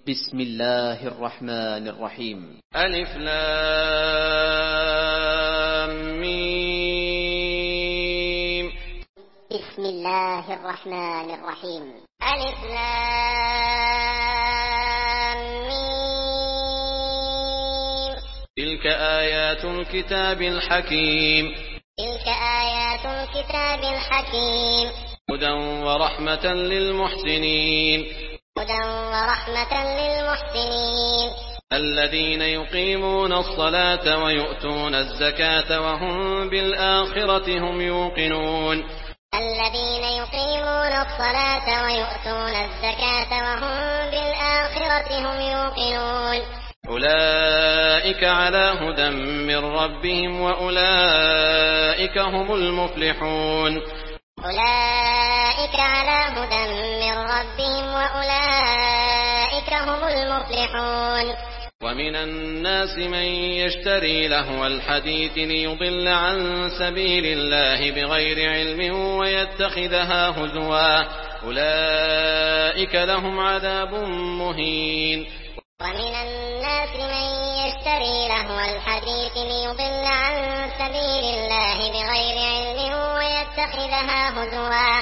بسم الله الرحمن الرحيم. ألف لام ميم. بسم الله الرحمن الرحيم. ألف لام ميم. تلك آيات الكتاب الحكيم. تلك آيات الكتاب الحكيم. هدى ورحمة للمحسنين. هدى ورحمة للمحسنين. الذين يقيمون الصلاة ويؤتون الزكاة وهم بالآخرة هم يوقنون. الذين يقيمون الصلاة ويؤتون الزكاة وهم بالآخرة هم يوقنون. أولئك على هدى من ربهم وأولئك هم المفلحون. أولئك على هدى من ربهم وأولئك هم المفلحون. ومن الناس من يشتري لهو الحديث ليضل عن سبيل الله بغير علم ويتخذها هزوا أولئك لهم عذاب مهين. ومن الناس من يشتري لهو الحديث ليضل عن سبيل الله بغير علم ويتخذها هزوا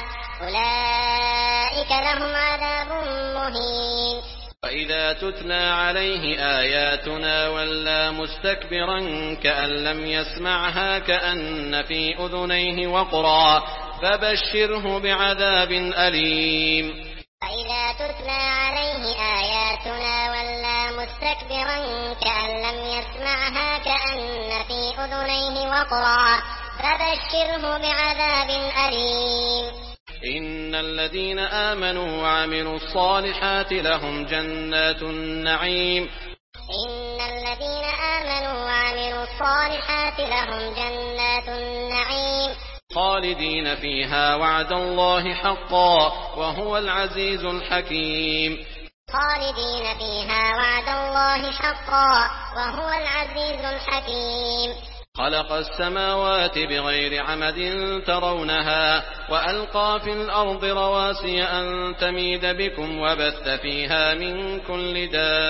أولئك لهم عذاب مهين. وإذا تتلى عليه آياتنا ولى مستكبرا كأن لم يسمعها كأن في أذنيه وقرا فبشره بعذاب أليم. وإذا تتلى عليه آياتنا ولى مستكبرا كأن لم يسمعها كأن في أذنيه وقرا فبشره بعذاب أليم. إن الذين آمنوا وعملوا الصالحات لهم جنات النعيم. إن الذين آمنوا وعملوا الصالحات لهم جنات النعيم. خالدين فيها وعد الله حقا وهو العزيز الحكيم. خالدين فيها وعد الله حقا وهو العزيز الحكيم. خلق السماوات بغير عمد ترونها وألقى في الأرض رواسي أن تميد بكم وبث فيها من كل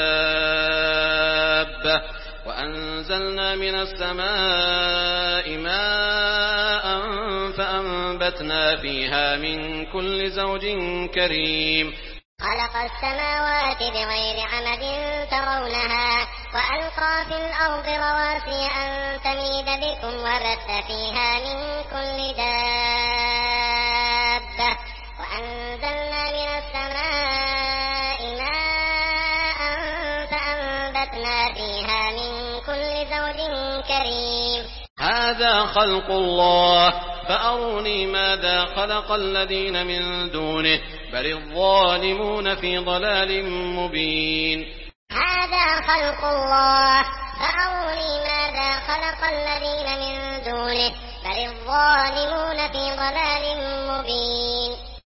دابة وأنزلنا من السماء ماء فأنبتنا فيها من كل زوج كريم. خلق السماوات بغير عمد ترونها وألقى في الأرض رواسي أن تميد بكم وبث فيها من كل دابة وأنزلنا من السماء ماء فأنبتنا فيها من كل زوج كريم. هذا خلق الله فأروني ماذا خلق الذين من دونه بل الظالمون في ضلال مبين. هذا خلق الله فأروني ماذا خلق الذين من دونه بل الظالمون في ضلال مبين.